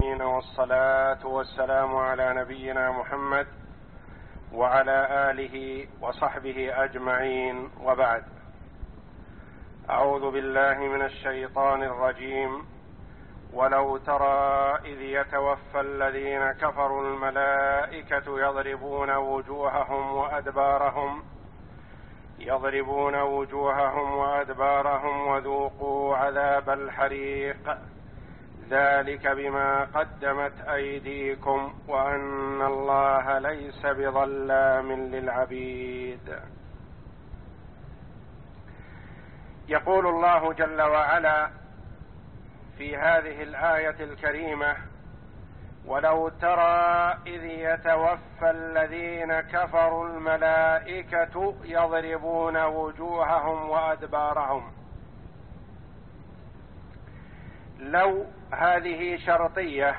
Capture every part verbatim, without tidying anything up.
والصلاة والسلام على نبينا محمد وعلى آله وصحبه أجمعين، وبعد. أعوذ بالله من الشيطان الرجيم. ولو ترى إذ يتوفى الذين كفروا الملائكة يضربون وجوههم وأدبارهم يضربون وجوههم وأدبارهم وذوقوا عذاب الحريق ذلك بما قدمت أيديكم وأن الله ليس بظلام للعبيد. يقول الله جل وعلا في هذه الآية الكريمة: ولو ترى إذ يتوفى الذين كفروا الملائكة يضربون وجوههم وأدبارهم. لو هذه شرطية،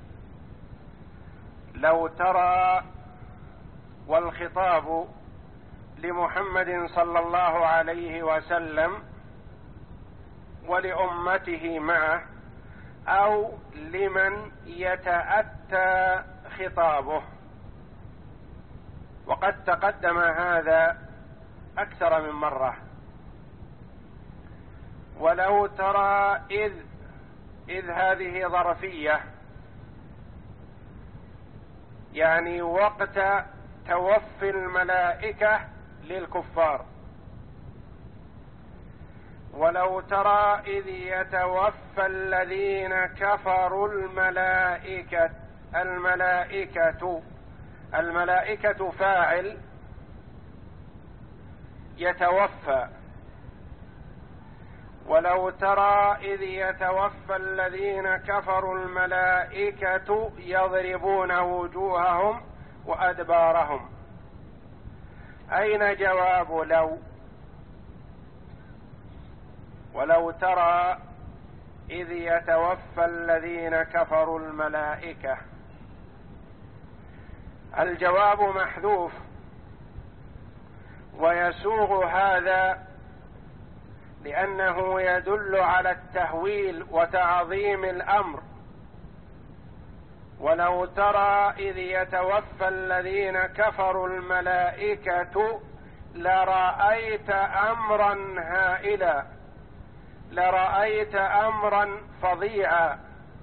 لو ترى، والخطاب لمحمد صلى الله عليه وسلم ولأمته معه، أو لمن يتأتى خطابه، وقد تقدم هذا أكثر من مرة. ولو ترى إذ إذ هذه ظرفية، يعني وقت توفي الملائكة للكفار. ولو ترى إذ يتوفى الذين كفروا الملائكة الملائكة الملائكة فاعل يتوفى. ولو ترى إذ يتوفى الذين كفروا الملائكة يضربون وجوههم وأدبارهم. أين جواب لو؟ ولو ترى إذ يتوفى الذين كفروا الملائكة، الجواب محذوف، ويسوغ هذا لأنه يدل على التهويل وتعظيم الأمر. ولو ترى إذ يتوفى الذين كفروا الملائكة لرأيت أمرا هائلا، لرأيت أمرا فظيعا،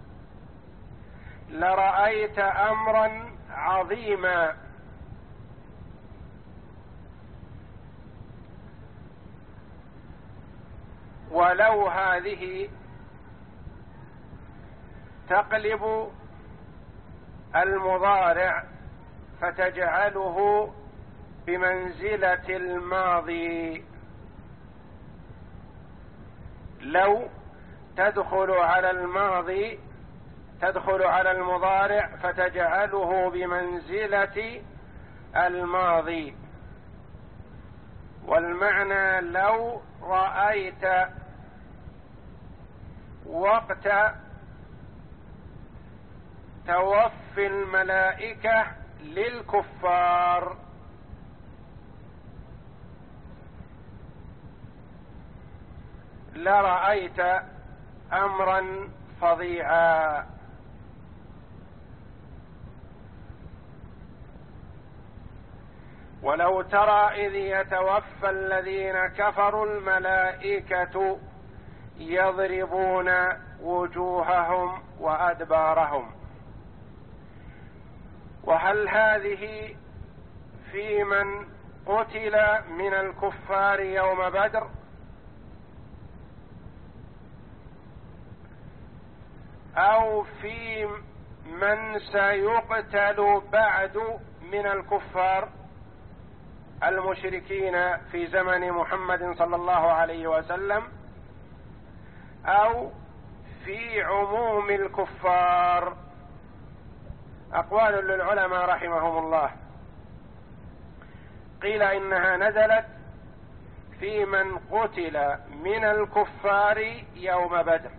لرأيت أمرا عظيما. ولو هذه تقلب المضارع فتجعله بمنزلة الماضي. لو تدخل على الماضي، تدخل على المضارع فتجعله بمنزلة الماضي. والمعنى لو رأيت وقت توفي الملائكة للكفار لرأيت أمرا فظيعا. ولو ترى إذ يتوفى الذين كفروا الملائكة يضربون وجوههم وأدبارهم. وهل هذه في من قتل من الكفار يوم بدر، أو في من سيقتل بعد من الكفار المشركين في زمن محمد صلى الله عليه وسلم، أو في عموم الكفار؟ أقوال للعلماء رحمهم الله. قيل إنها نزلت في من قتل من الكفار يوم بدر.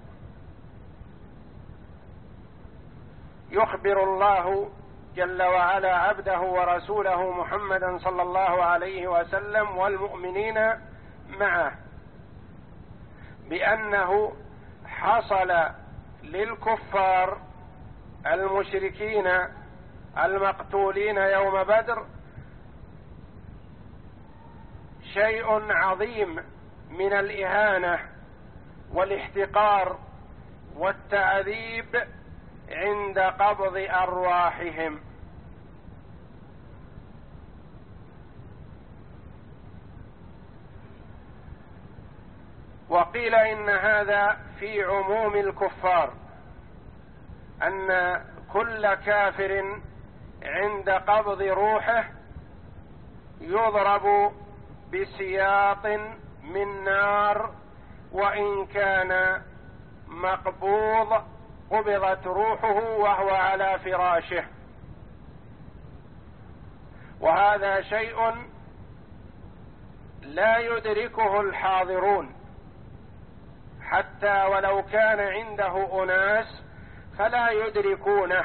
يخبر الله جل وعلا عبده ورسوله محمدا صلى الله عليه وسلم والمؤمنين معه بأنه حصل للكفار المشركين المقتولين يوم بدر شيء عظيم من الإهانة والاحتقار والتعذيب عند قبض أرواحهم. وقيل إن هذا في عموم الكفار، أن كل كافر عند قبض روحه يضرب بسياط من نار، وإن كان مقبوض قبضت روحه وهو على فراشه. وهذا شيء لا يدركه الحاضرون، حتى ولو كان عنده أناس فلا يدركونه،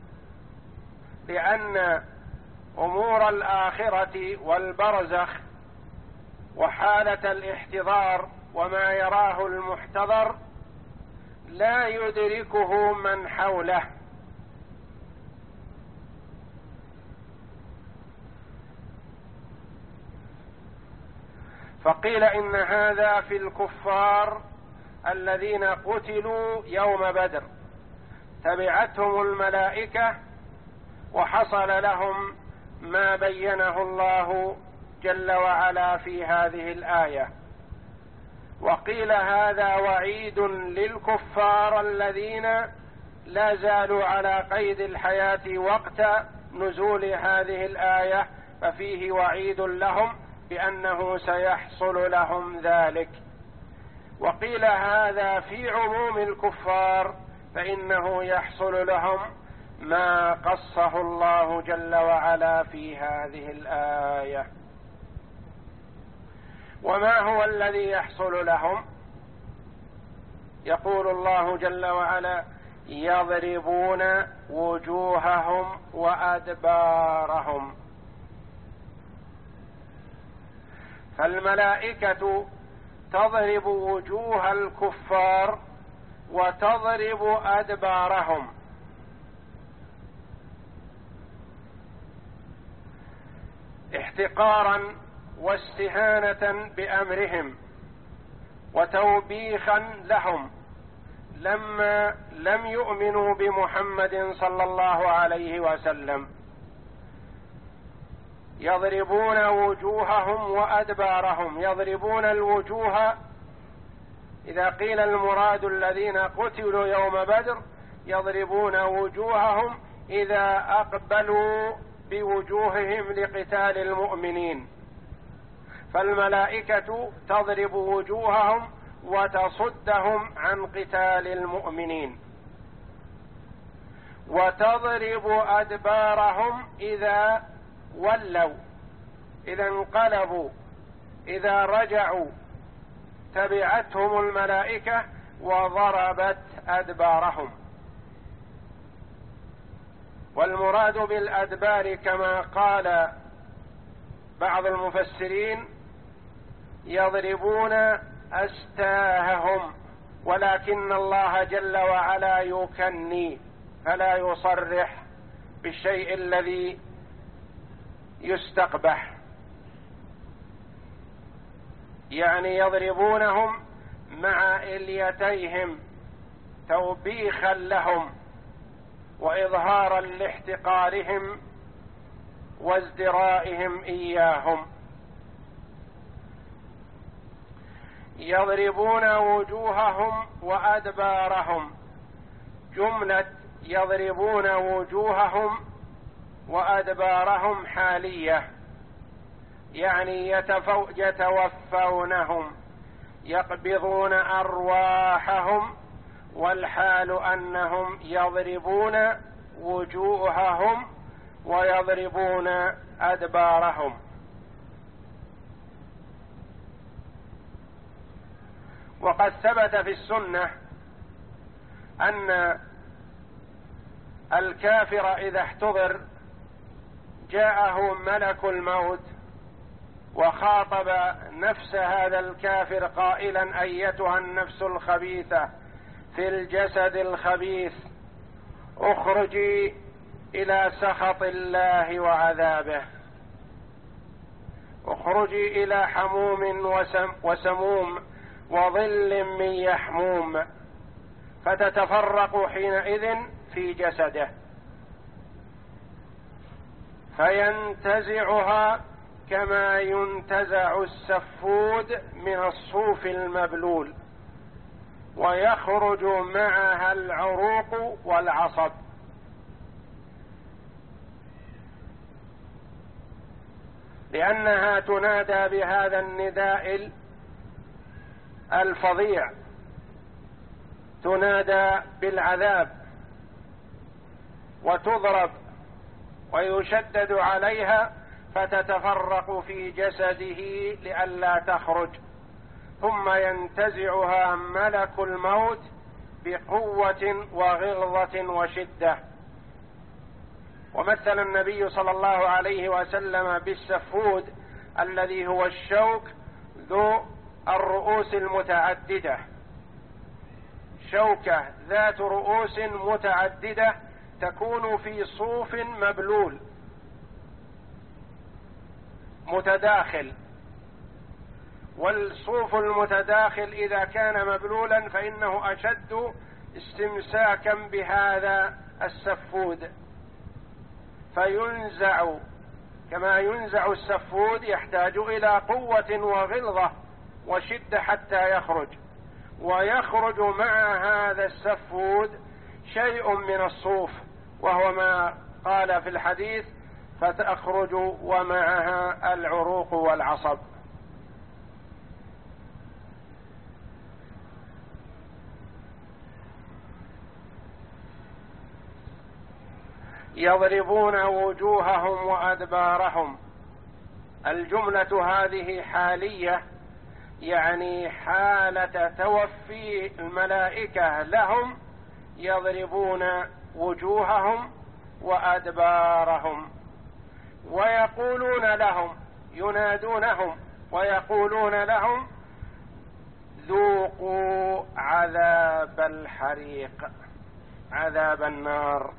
لأن أمور الآخرة والبرزخ وحالة الاحتضار وما يراه المحتضر لا يدركه من حوله. فقيل إن هذا في الكفار الذين قتلوا يوم بدر، تبعتهم الملائكة وحصل لهم ما بينه الله جل وعلا في هذه الآية. وقيل هذا وعيد للكفار الذين لا زالوا على قيد الحياة وقت نزول هذه الآية، ففيه وعيد لهم بأنه سيحصل لهم ذلك. وقيل هذا في عموم الكفار، فإنه يحصل لهم ما قصه الله جل وعلا في هذه الآية. وما هو الذي يحصل لهم؟ يقول الله جل وعلا: يضربون وجوههم وأدبارهم. فالملائكة تضرب وجوه الكفار وتضرب أدبارهم، احتقارا واستهانة بأمرهم وتوبيخا لهم لما لم يؤمنوا بمحمد صلى الله عليه وسلم. يضربون وجوههم وأدبارهم. يضربون الوجوه إذا قيل المراد الذين قتلوا يوم بدر، يضربون وجوههم إذا أقبلوا بوجوههم لقتال المؤمنين، فالملائكة تضرب وجوههم وتصدهم عن قتال المؤمنين. وتضرب أدبارهم إذا ولوا، إذا انقلبوا، إذا رجعوا، تبعتهم الملائكة وضربت أدبارهم. والمراد بالأدبار كما قال بعض المفسرين يضربون أستاههم، ولكن الله جل وعلا يكني فلا يصرح بالشيء الذي يستقبح، يعني يضربونهم مع إليتيهم توبيخا لهم وإظهارا لاحتقارهم وازدرائهم إياهم. يضربون وجوههم وأدبارهم، جملة يضربون وجوههم وأدبارهم حالية، يعني يتفو يتوفونهم، يقبضون أرواحهم، والحال أنهم يضربون وجوههم ويضربون أدبارهم. وقد ثبت في السنة أن الكافر إذا احتضر جاءه ملك الموت وخاطب نفس هذا الكافر قائلا: أيتها النفس الخبيثة في الجسد الخبيث اخرجي إلى سخط الله وعذابه، اخرجي إلى حموم وسم وسموم وظل من يحموم، فتتفرق حينئذ في جسده فينتزعها كما ينتزع السفود من الصوف المبلول، ويخرج معها العروق والعصب. لأنها تنادى بهذا النداء الفظيع، تنادى بالعذاب وتضرب ويشدد عليها، فتتفرق في جسده لئلا تخرج، ثم ينتزعها ملك الموت بقوة وغلظة وشدة. ومثل النبي صلى الله عليه وسلم بالسفود الذي هو الشوك ذو الرؤوس المتعددة، شوكة ذات رؤوس متعددة تكون في صوف مبلول متداخل، والصوف المتداخل إذا كان مبلولا فإنه أشد استمساكا بهذا السفود، فينزع كما ينزع السفود، يحتاج إلى قوة وغلظة وشدة حتى يخرج، ويخرج مع هذا السفود شيء من الصوف، وهو ما قال في الحديث فتخرج ومعها العروق والعصب. يضربون وجوههم وأدبارهم. الجملة هذه حالية، يعني حالة توفي الملائكة لهم، يضربون وجوههم وأدبارهم، ويقولون لهم، ينادونهم ويقولون لهم ذوقوا عذاب الحريق، عذاب النار،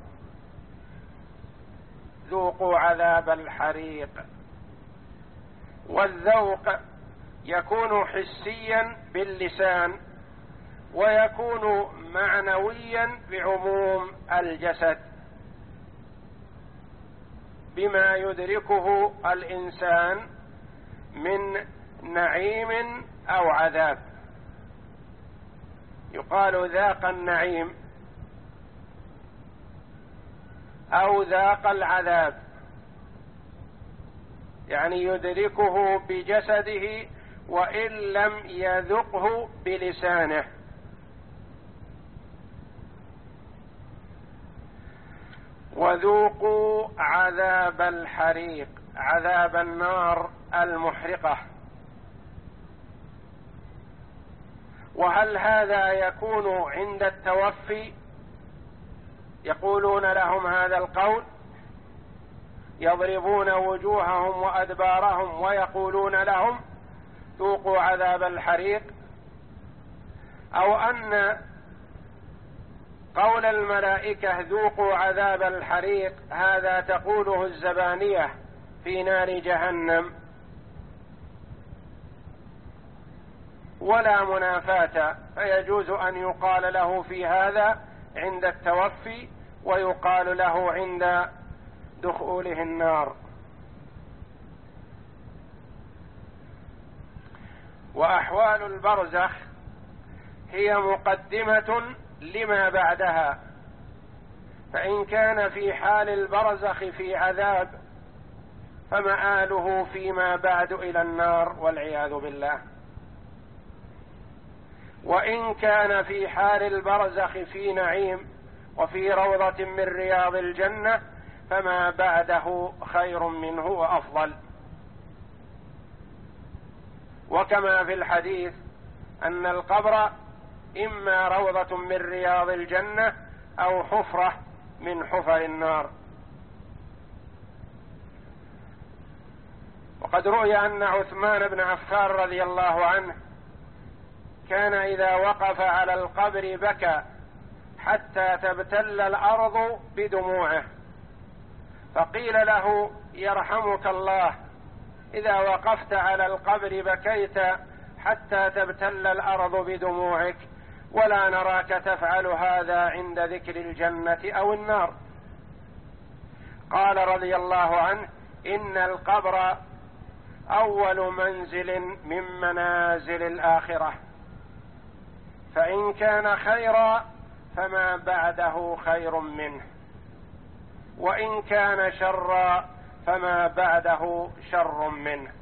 ذوقوا عذاب الحريق. والذوق يكون حسيا باللسان، ويكون معنويا بعموم الجسد، بما يدركه الإنسان من نعيم أو عذاب. يقال ذاق النعيم أو ذاق العذاب، يعني يدركه بجسده وإن لم يذقه بلسانه. وذوقوا عذاب الحريق، عذاب النار المحرقة. وهل هذا يكون عند التوفي؟ يقولون لهم هذا القول، يضربون وجوههم وأدبارهم ويقولون لهم ذوقوا عذاب الحريق، أو أن قول الملائكة ذوقوا عذاب الحريق هذا تقوله الزبانية في نار جهنم، ولا منافاة، فيجوز أن يقال له في هذا عند التوفي، ويقال له عند دخوله النار. وأحوال البرزخ هي مقدمة لما بعدها، فإن كان في حال البرزخ في عذاب فمآله فيما بعد إلى النار والعياذ بالله، وإن كان في حال البرزخ في نعيم وفي روضة من رياض الجنة فما بعده خير منه وأفضل. وكما في الحديث أن القبر إما روضة من رياض الجنة أو حفرة من حفر النار. وقد روي أن عثمان بن عفان رضي الله عنه كان إذا وقف على القبر بكى حتى تبتل الأرض بدموعه. فقيل له: يرحمك الله، إذا وقفت على القبر بكيت حتى تبتل الأرض بدموعك، ولا نراك تفعل هذا عند ذكر الجنة أو النار. قال رضي الله عنه: إن القبر أول منزل من منازل الآخرة، فإن كان خيرا فما بعده خير منه، وإن كان شرا فما بعده شر منه.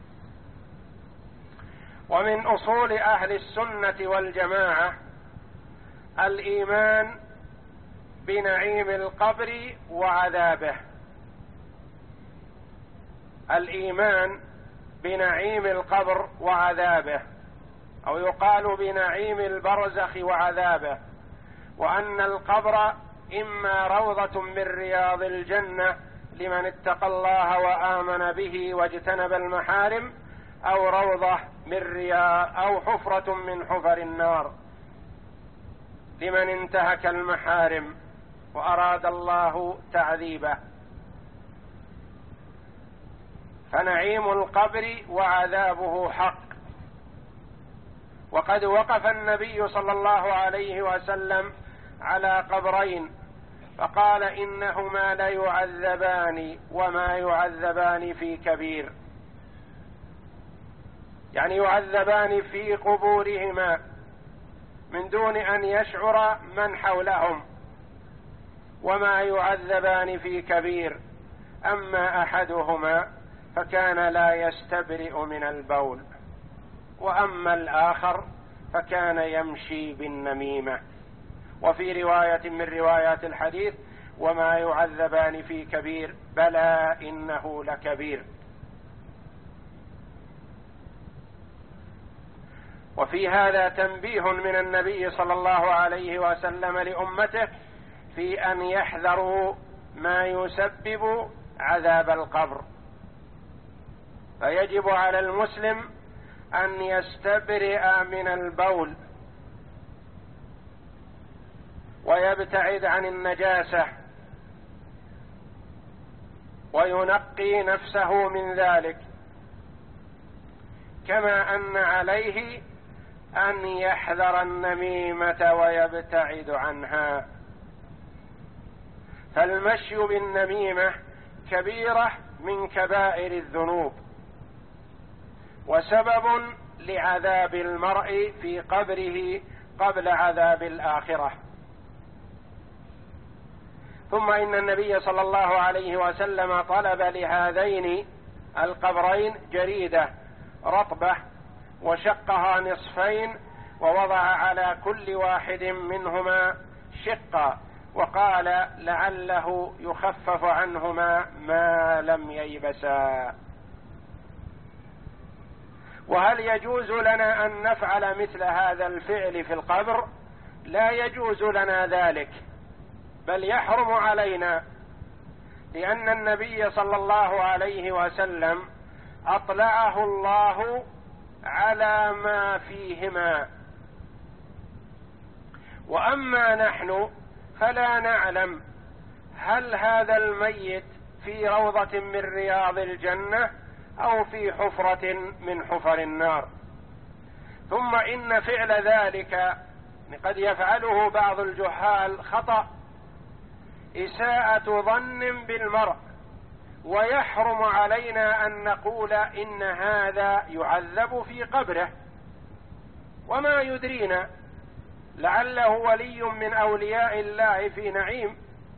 ومن أصول أهل السنة والجماعة الإيمان بنعيم القبر وعذابه، الإيمان بنعيم القبر وعذابه، أو يقال بنعيم البرزخ وعذابه، وأن القبر إما روضة من رياض الجنة لمن اتقى الله وآمن به واجتنب المحارم، أو روضة من رياض أو حفرة من حفر النار لمن انتهك المحارم وأراد الله تعذيبه. فنعيم القبر وعذابه حق. وقد وقف النبي صلى الله عليه وسلم على قبرين فقال: إنهما ليعذبان وما يعذبان في كبير، يعني يعذبان في قبورهما من دون أن يشعر من حولهم، وما يعذبان في كبير. أما أحدهما فكان لا يستبرئ من البول، وأما الآخر فكان يمشي بالنميمة. وفي رواية من روايات الحديث: وما يعذبان في كبير بلى إنه لكبير. وفي هذا تنبيه من النبي صلى الله عليه وسلم لأمته في أن يحذروا ما يسبب عذاب القبر. فيجب على المسلم أن يستبرئ من البول ويبتعد عن النجاسة وينقي نفسه من ذلك، كما أن عليه أن يحذر النميمة ويبتعد عنها. فالمشي بالنميمة كبيرة من كبائر الذنوب، وسبب لعذاب المرء في قبره قبل عذاب الآخرة. ثم إن النبي صلى الله عليه وسلم طلب لهذين القبرين جريدة رطبة وشقها نصفين ووضع على كل واحد منهما شقا، وقال لعله يخفف عنهما ما لم ييبسا. وهل يجوز لنا أن نفعل مثل هذا الفعل في القبر؟ لا يجوز لنا ذلك، بل يحرم علينا، لأن النبي صلى الله عليه وسلم أطلعه الله على ما فيهما، وأما نحن فلا نعلم هل هذا الميت في روضة من رياض الجنة أو في حفرة من حفر النار. ثم إن فعل ذلك قد يفعله بعض الجهال خطأ، إساءة ظن بالمرء، ويحرم علينا أن نقول إن هذا يعذب في قبره، وما يدرينا لعله ولي من أولياء الله في نعيم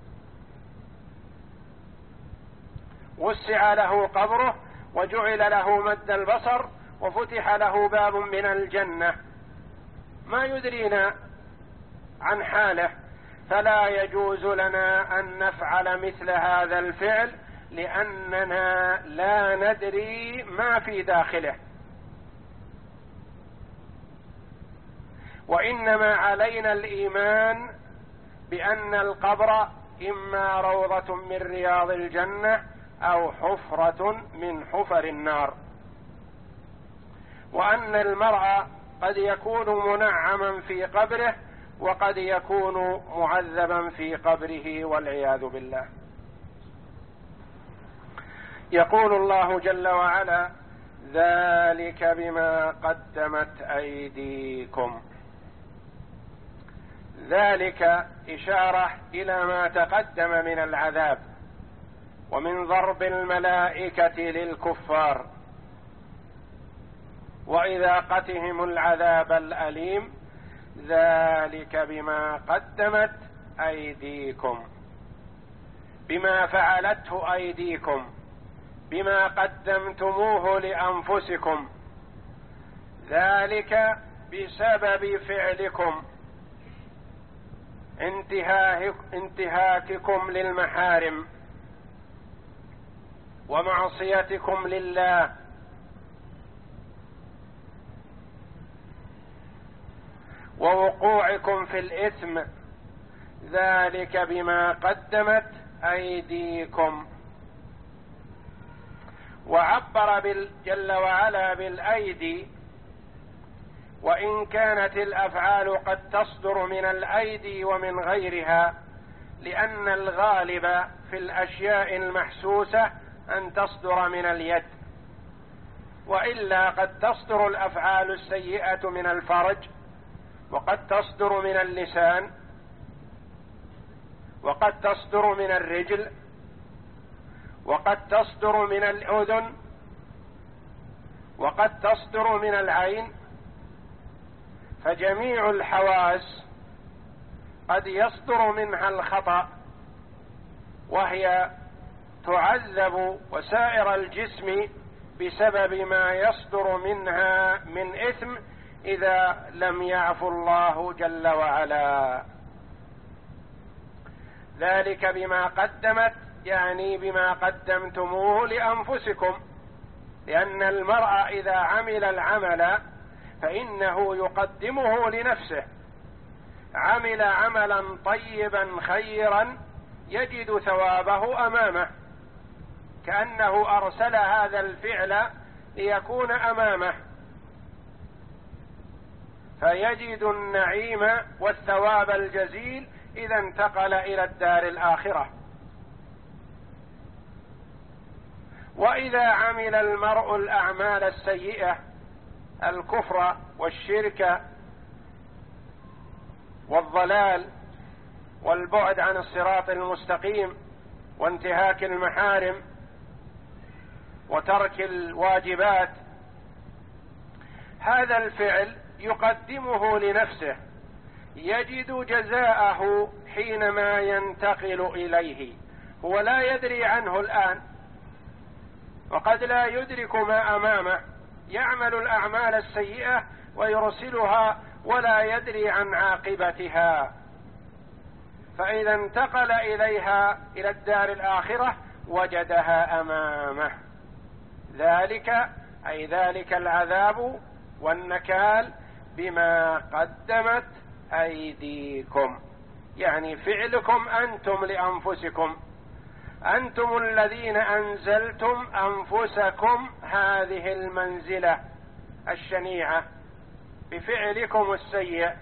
وسع له قبره وجعل له مد البصر وفتح له باب من الجنة، ما يدرينا عن حاله. فلا يجوز لنا أن نفعل مثل هذا الفعل، لأننا لا ندري ما في داخله. وإنما علينا الإيمان بأن القبر إما روضة من رياض الجنة أو حفرة من حفر النار، وأن المرء قد يكون منعما في قبره وقد يكون معذبا في قبره والعياذ بالله. يقول الله جل وعلا: ذلك بما قدمت أيديكم. ذلك إشارة إلى ما تقدم من العذاب ومن ضرب الملائكة للكفار وإذاقتهم العذاب الأليم. ذلك بما قدمت أيديكم، بما فعلته أيديكم، بما قدمتموه لأنفسكم، ذلك بسبب فعلكم، انتهاككم للمحارم ومعصيتكم لله ووقوعكم في الإثم. ذلك بما قدمت أيديكم. وعبر جل وعلا بالأيدي، وإن كانت الأفعال قد تصدر من الأيدي ومن غيرها، لأن الغالب في الأشياء المحسوسة أن تصدر من اليد، وإلا قد تصدر الأفعال السيئة من الفرج، وقد تصدر من اللسان، وقد تصدر من الرجل، وقد تصدر من الأذن، وقد تصدر من العين. فجميع الحواس قد يصدر منها الخطأ، وهي تعذب وسائر الجسم بسبب ما يصدر منها من إثم إذا لم يعفو الله جل وعلا. ذلك بما قدمت، يعني بما قدمتموه لأنفسكم، لأن المرء إذا عمل العمل فإنه يقدمه لنفسه. عمل عملا طيبا خيرا يجد ثوابه أمامه، كأنه أرسل هذا الفعل ليكون أمامه، فيجد النعيم والثواب الجزيل إذا انتقل إلى الدار الآخرة. وإذا عمل المرء الأعمال السيئة، الكفر والشرك والضلال والبعد عن الصراط المستقيم وانتهاك المحارم وترك الواجبات، هذا الفعل يقدمه لنفسه، يجد جزاءه حينما ينتقل إليه. هو لا يدري عنه الآن، وقد لا يدرك ما أمامه، يعمل الأعمال السيئة ويرسلها ولا يدري عن عاقبتها، فإذا انتقل إليها إلى الدار الآخرة وجدها أمامه. ذلك أي ذلك العذاب والنكال بما قدمت أيديكم، يعني فعلكم أنتم لأنفسكم، أنتم الذين أنزلتم أنفسكم هذه المنزلة الشنيعة بفعلكم السيء.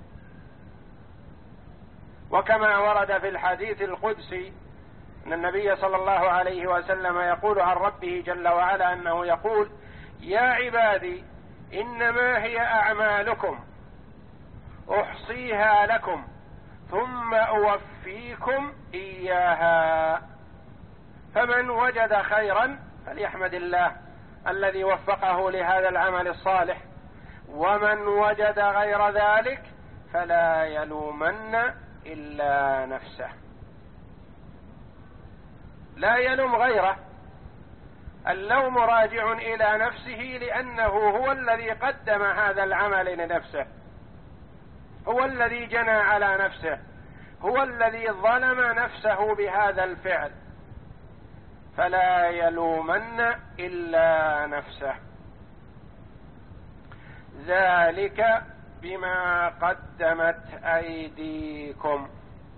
وكما ورد في الحديث القدسي أن النبي صلى الله عليه وسلم يقول عن ربه جل وعلا أنه يقول: يا عبادي إنما هي أعمالكم أحصيها لكم ثم أوفيكم إياها، فمن وجد خيرا فليحمد الله الذي وفقه لهذا العمل الصالح، ومن وجد غير ذلك فلا يلومن إلا نفسه. لا يلوم غيره، اللوم راجع إلى نفسه، لأنه هو الذي قدم هذا العمل لنفسه، هو الذي جنى على نفسه، هو الذي ظلم نفسه بهذا الفعل، فلا يلومن إلا نفسه. ذلك بما قدمت أيديكم.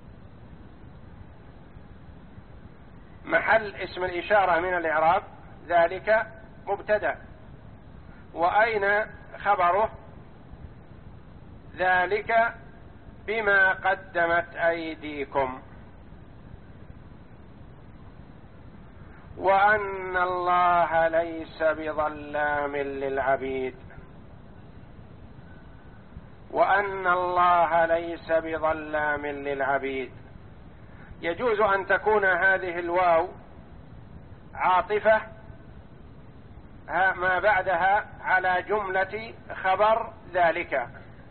محل اسم الإشارة من الإعراب ذلك مبتدأ، وأين خبره؟ ذلك بما قدمت أيديكم وأن الله ليس بظلام للعبيد وأن الله ليس بظلام للعبيد. يجوز أن تكون هذه الواو عاطفة ما بعدها على جملة خبر ذلك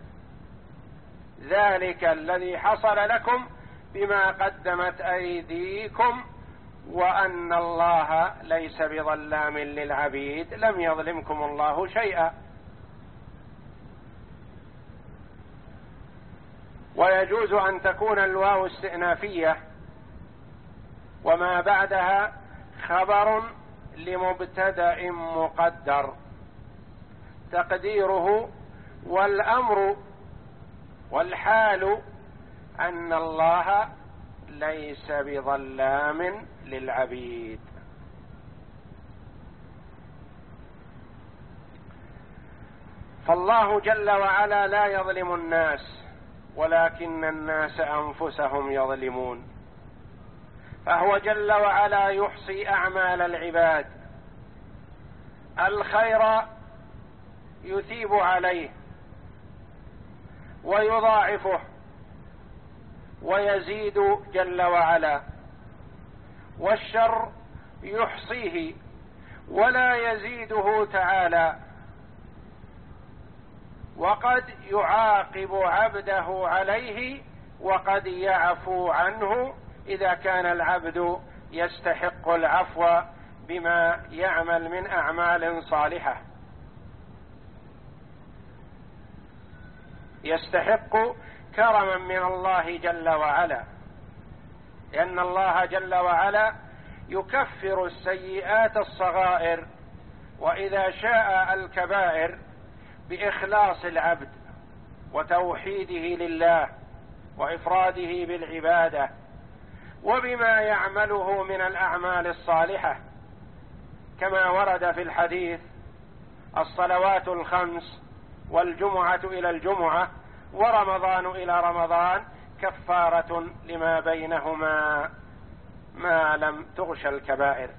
ذلك الذي حصل لكم بما قدمت أيديكم وأن الله ليس بظلام للعبيد، لم يظلمكم الله شيئا. ويجوز أن تكون الواو استئنافية وما بعدها خبر لمبتدأ مقدر تقديره والأمر والحال أن الله ليس بظلام للعبيد. فالله جل وعلا لا يظلم الناس ولكن الناس أنفسهم يظلمون، فهو جل وعلا يحصي أعمال العباد، الخير يثيب عليه ويضاعفه ويزيد جل وعلا، والشر يحصيه ولا يزيده تعالى، وقد يعاقب عبده عليه وقد يعفو عنه إذا كان العبد يستحق العفو بما يعمل من أعمال صالحة، يستحق كرما من الله جل وعلا، لأن الله جل وعلا يكفر السيئات الصغائر، وإذا شاء الكبائر بإخلاص العبد وتوحيده لله وإفراده بالعبادة وبما يعمله من الأعمال الصالحة، كما ورد في الحديث: الصلوات الخمس والجمعة إلى الجمعة ورمضان إلى رمضان كفارة لما بينهما ما لم تغش الكبائر.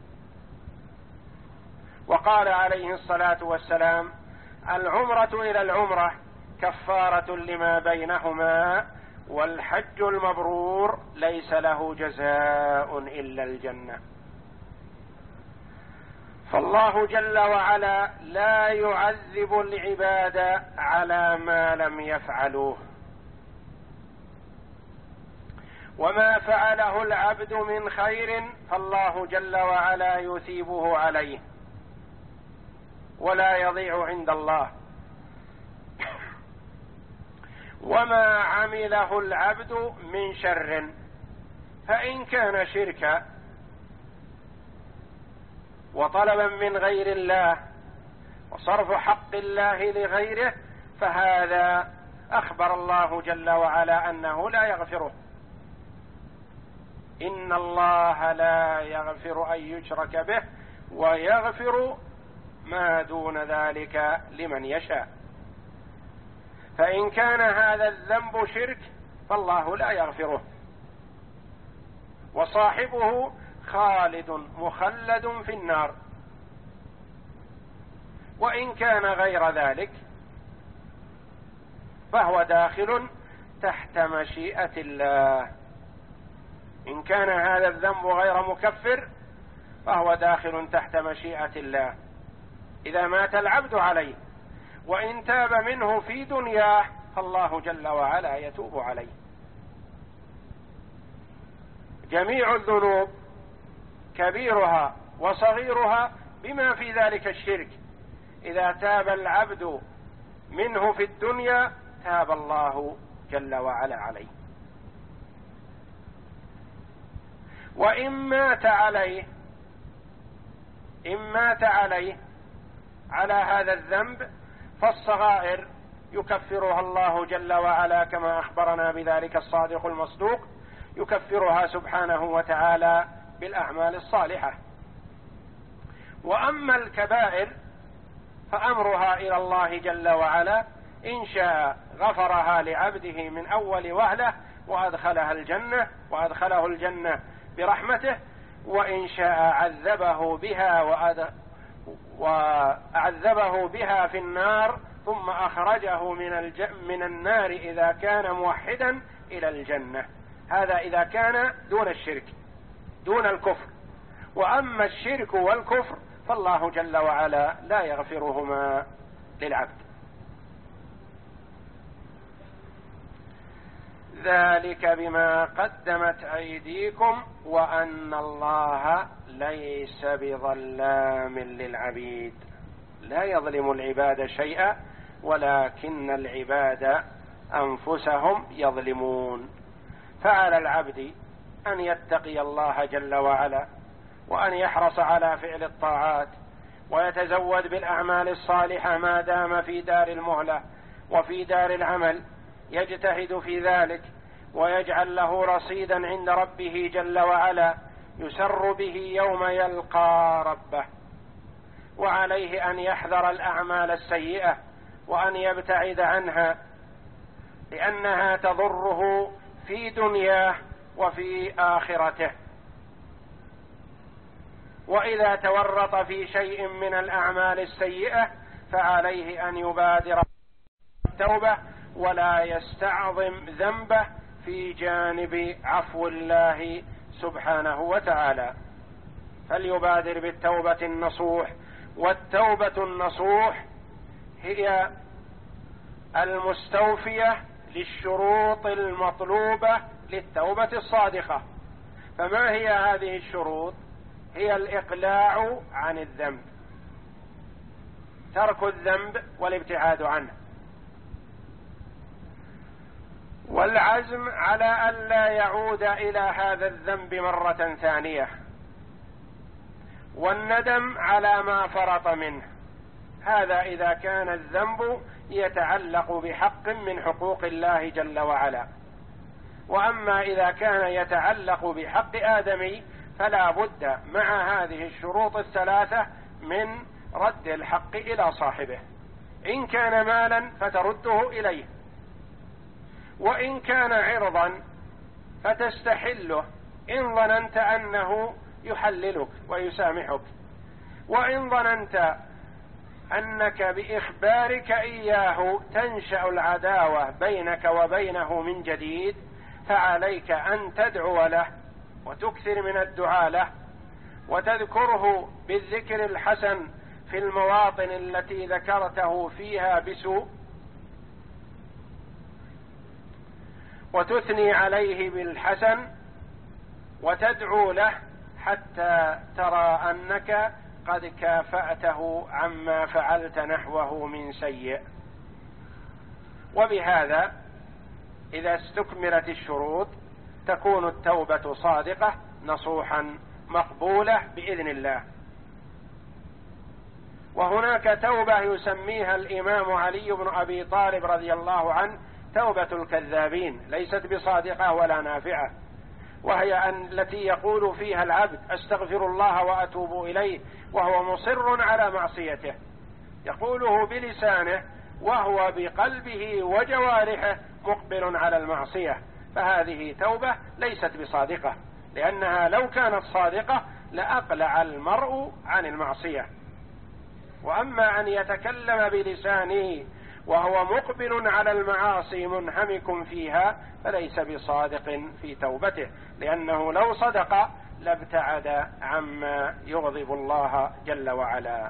وقال عليه الصلاة والسلام: العمرة إلى العمرة كفارة لما بينهما والحج المبرور ليس له جزاء إلا الجنة. فالله جل وعلا لا يعذب العباد على ما لم يفعلوه، وما فعله العبد من خير فالله جل وعلا يثيبه عليه ولا يضيع عند الله، وما عمله العبد من شر فإن كان شركا وطلبا من غير الله وصرف حق الله لغيره فهذا أخبر الله جل وعلا أنه لا يغفره. إن الله لا يغفر أن يشرك به ويغفر ما دون ذلك لمن يشاء. فإن كان هذا الذنب شرك فالله لا يغفره، وصاحبه خالد مخلد في النار. وإن كان غير ذلك فهو داخل تحت مشيئة الله. إن كان هذا الذنب غير مكفر فهو داخل تحت مشيئة الله إذا مات العبد عليه، وإن تاب منه في دنياه فالله جل وعلا يتوب عليه. جميع الذنوب كبيرها وصغيرها بما في ذلك الشرك إذا تاب العبد منه في الدنيا تاب الله جل وعلا عليه. وإن مات عليه إن مات عليه على هذا الذنب فالصغائر يكفرها الله جل وعلا كما أخبرنا بذلك الصادق المصدوق، يكفرها سبحانه وتعالى بالأعمال الصالحة. وأما الكبائر فأمرها إلى الله جل وعلا إن شاء غفرها لعبده من أول وهلة وأدخلها الجنة وأدخله الجنة برحمته، وإن شاء عذبه بها وأعذبه بها في النار ثم أخرجه من, الج... من النار إذا كان موحدا إلى الجنة. هذا إذا كان دون الشرك دون الكفر. وأما الشرك والكفر فالله جل وعلا لا يغفرهما للعبد. ذلك بما قدمت أيديكم وأن الله ليس بظلام للعبيد. لا يظلم العباد شيئا ولكن العباد أنفسهم يظلمون. فعلى العبد أن يتقي الله جل وعلا، وأن يحرص على فعل الطاعات، ويتزود بالأعمال الصالحة ما دام في دار المهلة وفي دار العمل، يجتهد في ذلك ويجعل له رصيدا عند ربه جل وعلا يسر به يوم يلقى ربه. وعليه أن يحذر الأعمال السيئة وأن يبتعد عنها، لأنها تضره في دنياه وفي آخرته. وإذا تورط في شيء من الأعمال السيئة فعليه أن يبادر التوبة ولا يستعظم ذنبه في جانب عفو الله سبحانه وتعالى، فليبادر بالتوبة النصوح. والتوبة النصوح هي المستوفية للشروط المطلوبة للتوبة الصادقة. فما هي هذه الشروط؟ هي الإقلاع عن الذنب، ترك الذنب والابتعاد عنه، والعزم على ألا يعود إلى هذا الذنب مرة ثانية، والندم على ما فرط منه. هذا إذا كان الذنب يتعلق بحق من حقوق الله جل وعلا. وأما إذا كان يتعلق بحق آدمي فلا بد مع هذه الشروط الثلاثة من رد الحق إلى صاحبه. إن كان مالا فترده إليه، وإن كان عرضا فتستحله إن ظننت أنه يحللك ويسامحك، وإن ظننت أنك بإخبارك إياه تنشأ العداوة بينك وبينه من جديد فعليك أن تدعو له وتكثر من الدعاء له، وتذكره بالذكر الحسن في المواطن التي ذكرته فيها بسوء، وتثني عليه بالحسن وتدعو له حتى ترى أنك قد كافأته عما فعلت نحوه من سيء. وبهذا إذا استكملت الشروط تكون التوبة صادقة نصوحا مقبولة بإذن الله. وهناك توبة يسميها الإمام علي بن أبي طالب رضي الله عنه توبة الكذابين، ليست بصادقة ولا نافعة، وهي التي يقول فيها العبد أستغفر الله وأتوب إليه وهو مصر على معصيته، يقوله بلسانه وهو بقلبه وجوارحه مقبل على المعصية، فهذه توبة ليست بصادقة، لأنها لو كانت صادقة لأقلع المرء عن المعصية. وأما أن يتكلم بلسانه وهو مقبل على المعاصي منهمك فيها فليس بصادق في توبته، لأنه لو صدق لابتعد عما يغضب الله جل وعلا.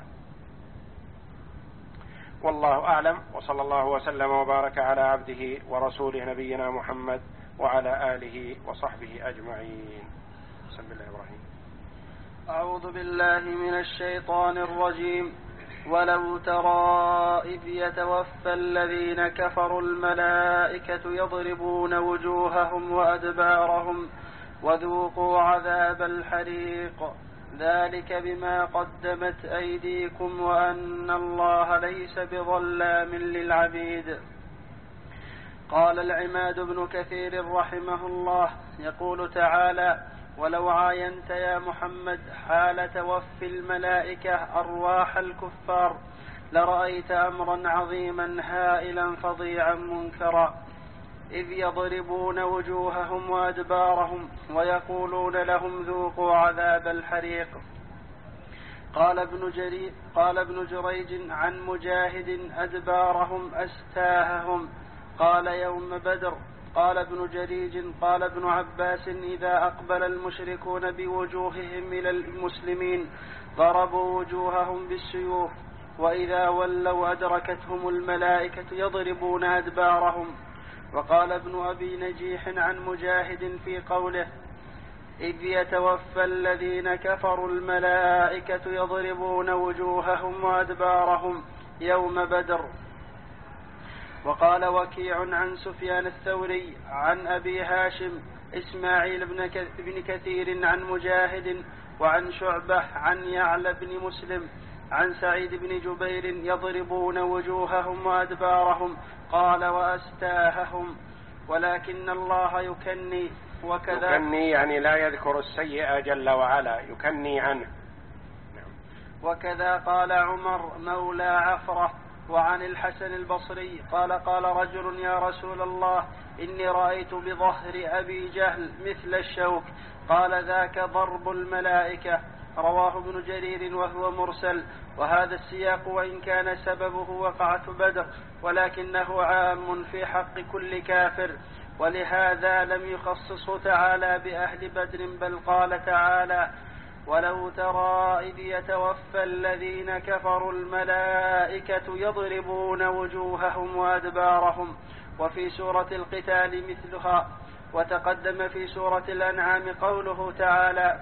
والله أعلم، وصلى الله وسلم وبارك على عبده ورسوله نبينا محمد وعلى آله وصحبه أجمعين. بسم الله الرحمن الرحيم. أعوذ بالله من الشيطان الرجيم. ولو ترى إذ يتوفى الذين كفروا الملائكة يضربون وجوههم وأدبارهم وذوقوا عذاب الحريق ذلك بما قدمت أيديكم وأن الله ليس بظلام للعبيد. قال العماد بن كثير رحمه الله يقول تعالى: ولو عاينت يا محمد حال توفي الملائكة أرواح الكفار لرأيت أمرا عظيما هائلا فظيعا منكرا، إذ يضربون وجوههم وأدبارهم ويقولون لهم ذوقوا عذاب الحريق. قال ابن, جري قال ابن جريج عن مجاهد أدبارهم أستاههم، قال يوم بدر. قال ابن جريج قال ابن عباس إذا أقبل المشركون بوجوههم إلى المسلمين ضربوا وجوههم بالسيوف، وإذا ولوا أدركتهم الملائكة يضربون أدبارهم. وقال ابن أبي نجيح عن مجاهد في قوله إذ يتوفى الذين كفروا الملائكة يضربون وجوههم وأدبارهم يوم بدر. وقال وكيع عن سفيان الثوري عن أبي هاشم إسماعيل بن كثير عن مجاهد وعن شعبة عن يعلى بن مسلم عن سعيد بن جبير يضربون وجوههم وأدبارهم، قال وأستاههم، ولكن الله يكني. وكذا يكني يعني لا يذكر السيئة جل وعلا، يكني عنه. وكذا قال عمر مولى عفرة. وعن الحسن البصري قال قال رجل يا رسول الله إني رأيت بظهر أبي جهل مثل الشوك، قال ذاك ضرب الملائكة. رواه ابن جرير وهو مرسل. وهذا السياق وإن كان سببه وقعة بدر ولكنه عام في حق كل كافر، ولهذا لم يخصصه تعالى بأهل بدر، بل قال تعالى ولو ترى إذ يتوفى الذين كفروا الملائكة يضربون وجوههم وأدبارهم. وفي سورة القتال مثلها. وتقدم في سورة الأنعام قوله تعالى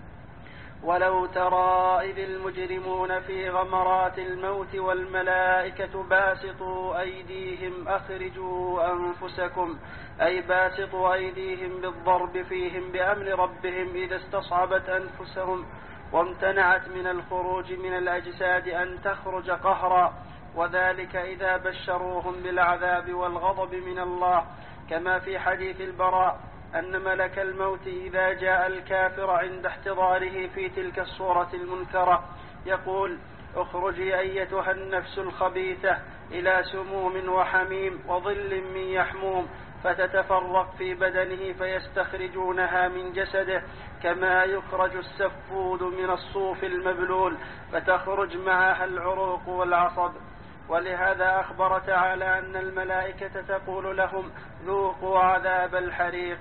ولو ترى إذ المجرمون في غمرات الموت والملائكة باسطوا أيديهم أخرجوا أنفسكم، أي باسطوا أيديهم بالضرب فيهم بأمر ربهم إذا استصعبت أنفسهم وامتنعت من الخروج من الأجساد أن تخرج قهرا، وذلك إذا بشروهم بالعذاب والغضب من الله، كما في حديث البراء أن ملك الموت إذا جاء الكافر عند احتضاره في تلك الصورة المنكرة يقول اخرجي أيتها النفس الخبيثة إلى سموم وحميم وظل من يحموم، فتتفرق في بدنه فيستخرجونها من جسده كما يخرج السفود من الصوف المبلول، فتخرج معها العروق والعصب. ولهذا أخبر تعالى أن الملائكة تقول لهم ذوقوا عذاب الحريق.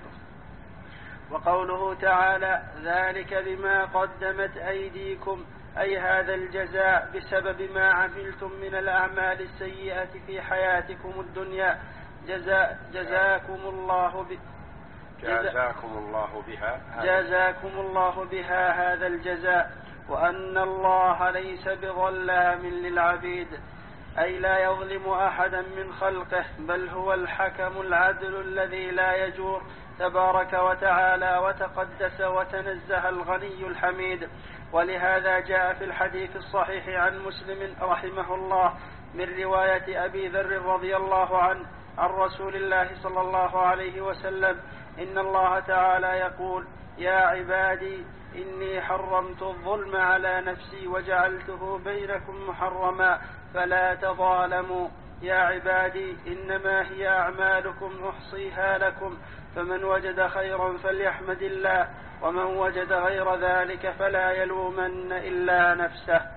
وقوله تعالى ذلك بما قدمت أيديكم، أي هذا الجزاء بسبب ما عملتم من الأعمال السيئة في حياتكم الدنيا، جزاء جزاكم الله ب... جزاكم الله بها جزاكم الله بها هذا الجزاء، وأن الله ليس بظلام للعبيد، أي لا يظلم أحدا من خلقه، بل هو الحكم العدل الذي لا يجور تبارك وتعالى وتقدس وتنزه الغني الحميد. ولهذا جاء في الحديث الصحيح عن مسلم رحمه الله من رواية أبي ذر رضي الله عنه عن رسول الله صلى الله عليه وسلم إن الله تعالى يقول يا عبادي إني حرمت الظلم على نفسي وجعلته بينكم محرما فلا تظالموا، يا عبادي إنما هي أعمالكم أحصيها لكم، فمن وجد خيرا فليحمد الله، ومن وجد غير ذلك فلا يلومن إلا نفسه.